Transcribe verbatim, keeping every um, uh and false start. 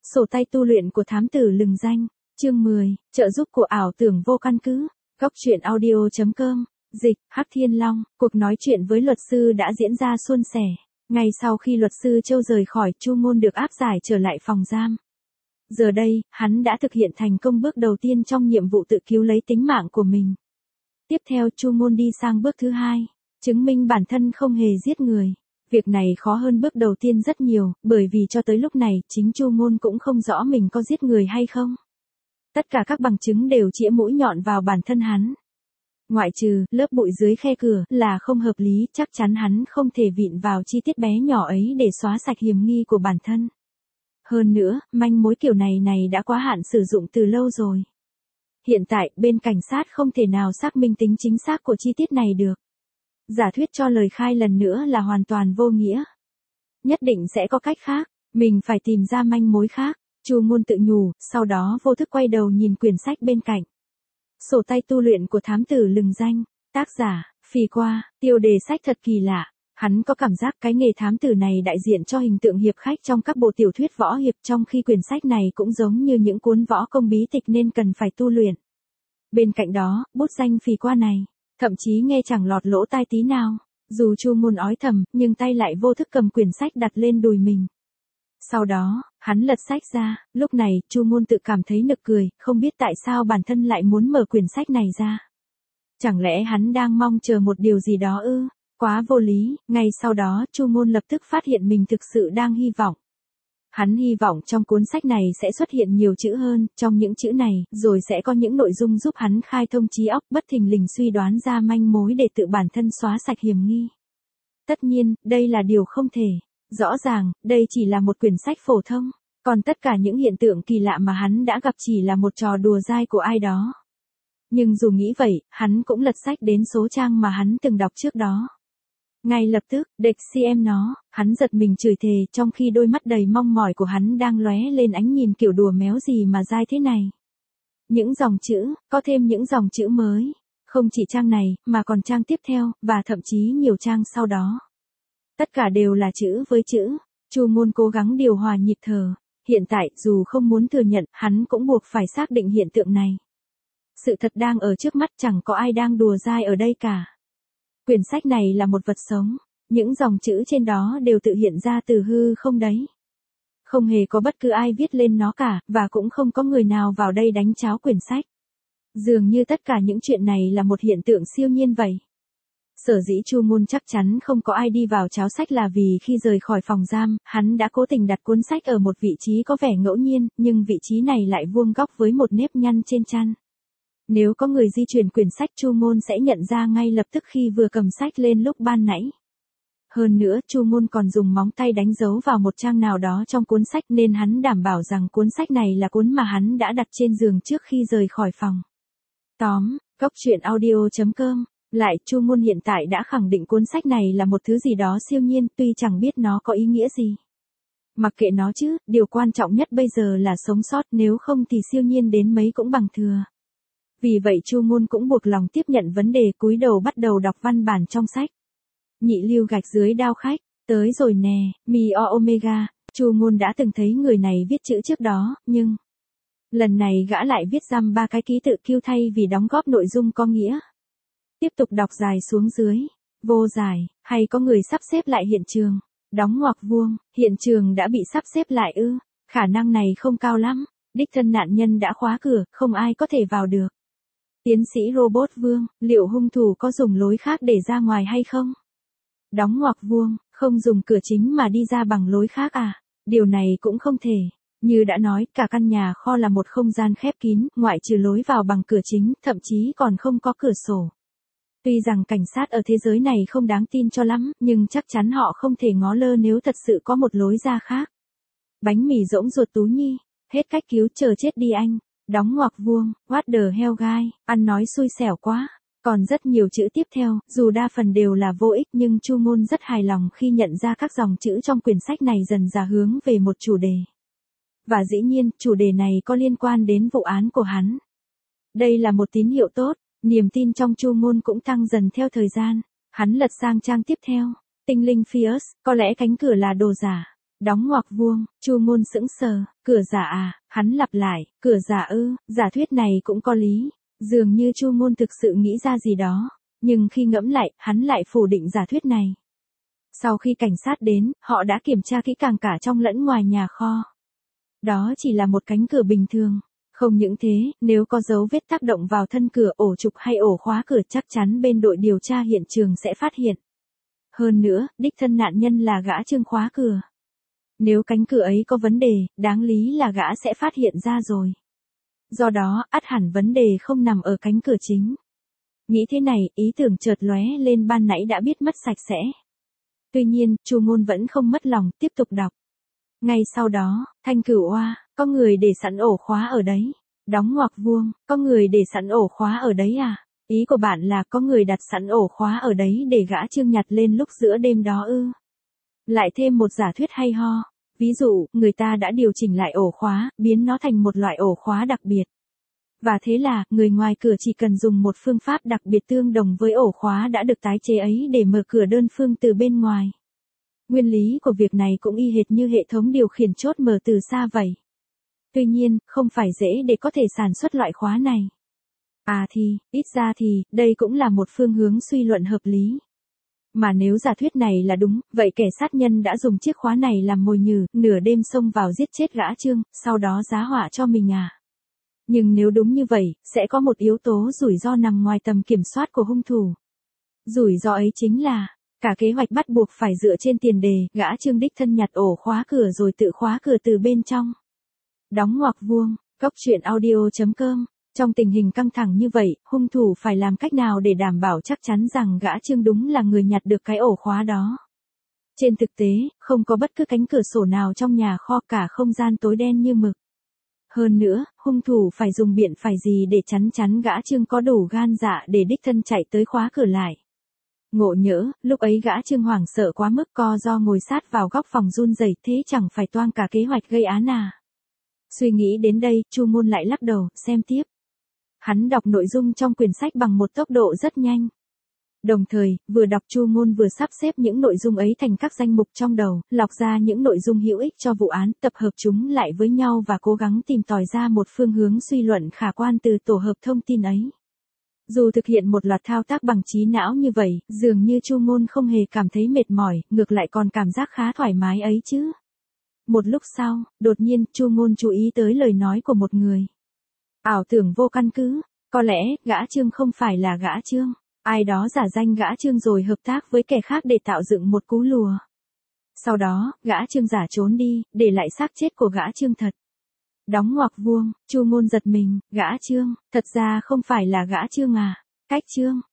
Sổ tay tu luyện của thám tử lừng danh. Chương mười, trợ giúp của ảo tưởng vô căn cứ. Góc truyện audio chấm com. Dịch, Hắc Thiên Long. Cuộc nói chuyện với luật sư đã diễn ra suôn sẻ. Ngay sau khi luật sư Châu rời khỏi, Chu Môn được áp giải trở lại phòng giam. Giờ đây, hắn đã thực hiện thành công bước đầu tiên trong nhiệm vụ tự cứu lấy tính mạng của mình. Tiếp theo Chu Môn đi sang bước thứ hai, chứng minh bản thân không hề giết người. Việc này khó hơn bước đầu tiên rất nhiều, bởi vì cho tới lúc này, chính Chu Môn cũng không rõ mình có giết người hay không. Tất cả các bằng chứng đều chĩa mũi nhọn vào bản thân hắn. Ngoại trừ, lớp bụi dưới khe cửa, là không hợp lý, chắc chắn hắn không thể vịn vào chi tiết bé nhỏ ấy để xóa sạch hiểm nghi của bản thân. Hơn nữa, manh mối kiểu này này đã quá hạn sử dụng từ lâu rồi. Hiện tại, bên cảnh sát không thể nào xác minh tính chính xác của chi tiết này được. Giả thuyết cho lời khai lần nữa là hoàn toàn vô nghĩa. Nhất định sẽ có cách khác, mình phải tìm ra manh mối khác. Chu Môn tự nhủ, sau đó vô thức quay đầu nhìn quyển sách bên cạnh. Sổ tay tu luyện của thám tử lừng danh, tác giả, Phì Qua, tiêu đề sách thật kỳ lạ. Hắn có cảm giác cái nghề thám tử này đại diện cho hình tượng hiệp khách trong các bộ tiểu thuyết võ hiệp, trong khi quyển sách này cũng giống như những cuốn võ công bí tịch nên cần phải tu luyện. Bên cạnh đó, bút danh Phì Qua này, thậm chí nghe chẳng lọt lỗ tai tí nào. Dù Chu Môn ói thầm, nhưng tay lại vô thức cầm quyển sách đặt lên đùi mình. Sau đó, hắn lật sách ra, lúc này, Chu Môn tự cảm thấy nực cười, không biết tại sao bản thân lại muốn mở quyển sách này ra. Chẳng lẽ hắn đang mong chờ một điều gì đó ư? Quá vô lý. Ngay sau đó, Chu Môn lập tức phát hiện mình thực sự đang hy vọng. Hắn hy vọng trong cuốn sách này sẽ xuất hiện nhiều chữ hơn, trong những chữ này, rồi sẽ có những nội dung giúp hắn khai thông trí óc, bất thình lình suy đoán ra manh mối để tự bản thân xóa sạch hiểm nghi. Tất nhiên, đây là điều không thể. Rõ ràng, đây chỉ là một quyển sách phổ thông, còn tất cả những hiện tượng kỳ lạ mà hắn đã gặp chỉ là một trò đùa dai của ai đó. Nhưng dù nghĩ vậy, hắn cũng lật sách đến số trang mà hắn từng đọc trước đó. Ngay lập tức, địch xem nó, hắn giật mình chửi thề, trong khi đôi mắt đầy mong mỏi của hắn đang lóe lên ánh nhìn kiểu đùa méo gì mà dai thế này. Những dòng chữ, có thêm những dòng chữ mới, không chỉ trang này, mà còn trang tiếp theo, và thậm chí nhiều trang sau đó. Tất cả đều là chữ với chữ. Chu Môn cố gắng điều hòa nhịp thở. Hiện tại, dù không muốn thừa nhận, hắn cũng buộc phải xác định hiện tượng này. Sự thật đang ở trước mắt, chẳng có ai đang đùa dai ở đây cả. Quyển sách này là một vật sống. Những dòng chữ trên đó đều tự hiện ra từ hư không đấy. Không hề có bất cứ ai viết lên nó cả, và cũng không có người nào vào đây đánh tráo quyển sách. Dường như tất cả những chuyện này là một hiện tượng siêu nhiên vậy. Sở dĩ Chu Môn chắc chắn không có ai đi vào cháo sách là vì khi rời khỏi phòng giam, hắn đã cố tình đặt cuốn sách ở một vị trí có vẻ ngẫu nhiên, nhưng vị trí này lại vuông góc với một nếp nhăn trên trán. Nếu có người di chuyển quyển sách, Chu Môn sẽ nhận ra ngay lập tức khi vừa cầm sách lên lúc ban nãy. Hơn nữa, Chu Môn còn dùng móng tay đánh dấu vào một trang nào đó trong cuốn sách nên hắn đảm bảo rằng cuốn sách này là cuốn mà hắn đã đặt trên giường trước khi rời khỏi phòng. Tóm, góc truyện audio chấm com. Lại, Chu Môn hiện tại đã khẳng định cuốn sách này là một thứ gì đó siêu nhiên, tuy chẳng biết nó có ý nghĩa gì. Mặc kệ nó chứ, điều quan trọng nhất bây giờ là sống sót, nếu không thì siêu nhiên đến mấy cũng bằng thừa. Vì vậy Chu Môn cũng buộc lòng tiếp nhận vấn đề, cúi đầu bắt đầu đọc văn bản trong sách. Nhị lưu gạch dưới đao khách, tới rồi nè, Mi O Omega. Chu Môn đã từng thấy người này viết chữ trước đó, nhưng lần này gã lại viết dăm ba cái ký tự Q thay vì đóng góp nội dung có nghĩa. Tiếp tục đọc dài xuống dưới, vô giải, hay có người sắp xếp lại hiện trường, đóng ngoặc vuông, hiện trường đã bị sắp xếp lại ư, khả năng này không cao lắm, đích thân nạn nhân đã khóa cửa, không ai có thể vào được. Tiến sĩ Robot Vương, liệu hung thủ có dùng lối khác để ra ngoài hay không? Đóng ngoặc vuông, không dùng cửa chính mà đi ra bằng lối khác à? Điều này cũng không thể. Như đã nói, cả căn nhà kho là một không gian khép kín, ngoại trừ lối vào bằng cửa chính, thậm chí còn không có cửa sổ. Tuy rằng cảnh sát ở thế giới này không đáng tin cho lắm, nhưng chắc chắn họ không thể ngó lơ nếu thật sự có một lối ra khác. Bánh mì rỗng ruột Tú Nhi, hết cách cứu, chờ chết đi anh. Đóng ngoặc vuông, what the hell guy, ăn nói xui xẻo quá. Còn rất nhiều chữ tiếp theo, dù đa phần đều là vô ích, nhưng Chu Môn rất hài lòng khi nhận ra các dòng chữ trong quyển sách này dần dà hướng về một chủ đề. Và dĩ nhiên, chủ đề này có liên quan đến vụ án của hắn. Đây là một tín hiệu tốt. Niềm tin trong Chu Môn cũng tăng dần theo thời gian. Hắn lật sang trang tiếp theo. Tinh linh Fierce, có lẽ cánh cửa là đồ giả. Đóng ngoặc vuông, Chu Ngôn sững sờ, cửa giả à, hắn lặp lại, cửa giả ư, giả thuyết này cũng có lý, dường như Chu Ngôn thực sự nghĩ ra gì đó, nhưng khi ngẫm lại, hắn lại phủ định giả thuyết này. Sau khi cảnh sát đến, họ đã kiểm tra kỹ càng cả trong lẫn ngoài nhà kho. Đó chỉ là một cánh cửa bình thường. Không những thế, nếu có dấu vết tác động vào thân cửa, ổ trục hay ổ khóa cửa chắc chắn bên đội điều tra hiện trường sẽ phát hiện. Hơn nữa, đích thân nạn nhân là gã Trương khóa cửa. Nếu cánh cửa ấy có vấn đề, đáng lý là gã sẽ phát hiện ra rồi. Do đó, ắt hẳn vấn đề không nằm ở cánh cửa chính. Nghĩ thế này, ý tưởng chợt lóe lên ban nãy đã biết mất sạch sẽ. Tuy nhiên, Chu Ngôn vẫn không mất lòng, tiếp tục đọc. Ngay sau đó, Thanh Cửu oa, có người để sẵn ổ khóa ở đấy. Đóng ngoặc vuông, có người để sẵn ổ khóa ở đấy à? Ý của bạn là có người đặt sẵn ổ khóa ở đấy để gã Trương nhặt lên lúc giữa đêm đó ư? Lại thêm một giả thuyết hay ho. Ví dụ, người ta đã điều chỉnh lại ổ khóa, biến nó thành một loại ổ khóa đặc biệt. Và thế là, người ngoài cửa chỉ cần dùng một phương pháp đặc biệt tương đồng với ổ khóa đã được tái chế ấy để mở cửa đơn phương từ bên ngoài. Nguyên lý của việc này cũng y hệt như hệ thống điều khiển chốt mở từ xa vậy. Tuy nhiên, không phải dễ để có thể sản xuất loại khóa này. À thì, ít ra thì, đây cũng là một phương hướng suy luận hợp lý. Mà nếu giả thuyết này là đúng, vậy kẻ sát nhân đã dùng chiếc khóa này làm mồi nhử, nửa đêm xông vào giết chết gã Trương, sau đó giá họa cho mình à? Nhưng nếu đúng như vậy, sẽ có một yếu tố rủi ro nằm ngoài tầm kiểm soát của hung thủ. Rủi ro ấy chính là, cả kế hoạch bắt buộc phải dựa trên tiền đề, gã Trương đích thân nhặt ổ khóa cửa rồi tự khóa cửa từ bên trong. Đóng ngoặc vuông, Cốc truyện audio chấm com. Trong tình hình căng thẳng như vậy, hung thủ phải làm cách nào để đảm bảo chắc chắn rằng gã Trương đúng là người nhặt được cái ổ khóa đó. Trên thực tế, không có bất cứ cánh cửa sổ nào trong nhà kho, cả không gian tối đen như mực. Hơn nữa, hung thủ phải dùng biện phải gì để chắn chắn gã Trương có đủ gan dạ để đích thân chạy tới khóa cửa lại. Ngộ nhỡ, lúc ấy gã Trương hoảng sợ quá mức co do ngồi sát vào góc phòng run rẩy, thế chẳng phải toang cả kế hoạch gây án à. Suy nghĩ đến đây, Chu Ngôn lại lắc đầu, xem tiếp. Hắn đọc nội dung trong quyển sách bằng một tốc độ rất nhanh. Đồng thời, vừa đọc Chu Ngôn vừa sắp xếp những nội dung ấy thành các danh mục trong đầu, lọc ra những nội dung hữu ích cho vụ án, tập hợp chúng lại với nhau và cố gắng tìm tòi ra một phương hướng suy luận khả quan từ tổ hợp thông tin ấy. Dù thực hiện một loạt thao tác bằng trí não như vậy, dường như Chu Ngôn không hề cảm thấy mệt mỏi, ngược lại còn cảm giác khá thoải mái ấy chứ. Một lúc sau, đột nhiên, Chu Ngôn chú ý tới lời nói của một người. Ảo tưởng vô căn cứ, có lẽ, gã Trương không phải là gã Trương. Ai đó giả danh gã Trương rồi hợp tác với kẻ khác để tạo dựng một cú lùa. Sau đó, gã Trương giả trốn đi, để lại xác chết của gã Trương thật. Đóng ngoặc vuông, Chu Ngôn giật mình, gã Trương, thật ra không phải là gã Trương à, cách Trương.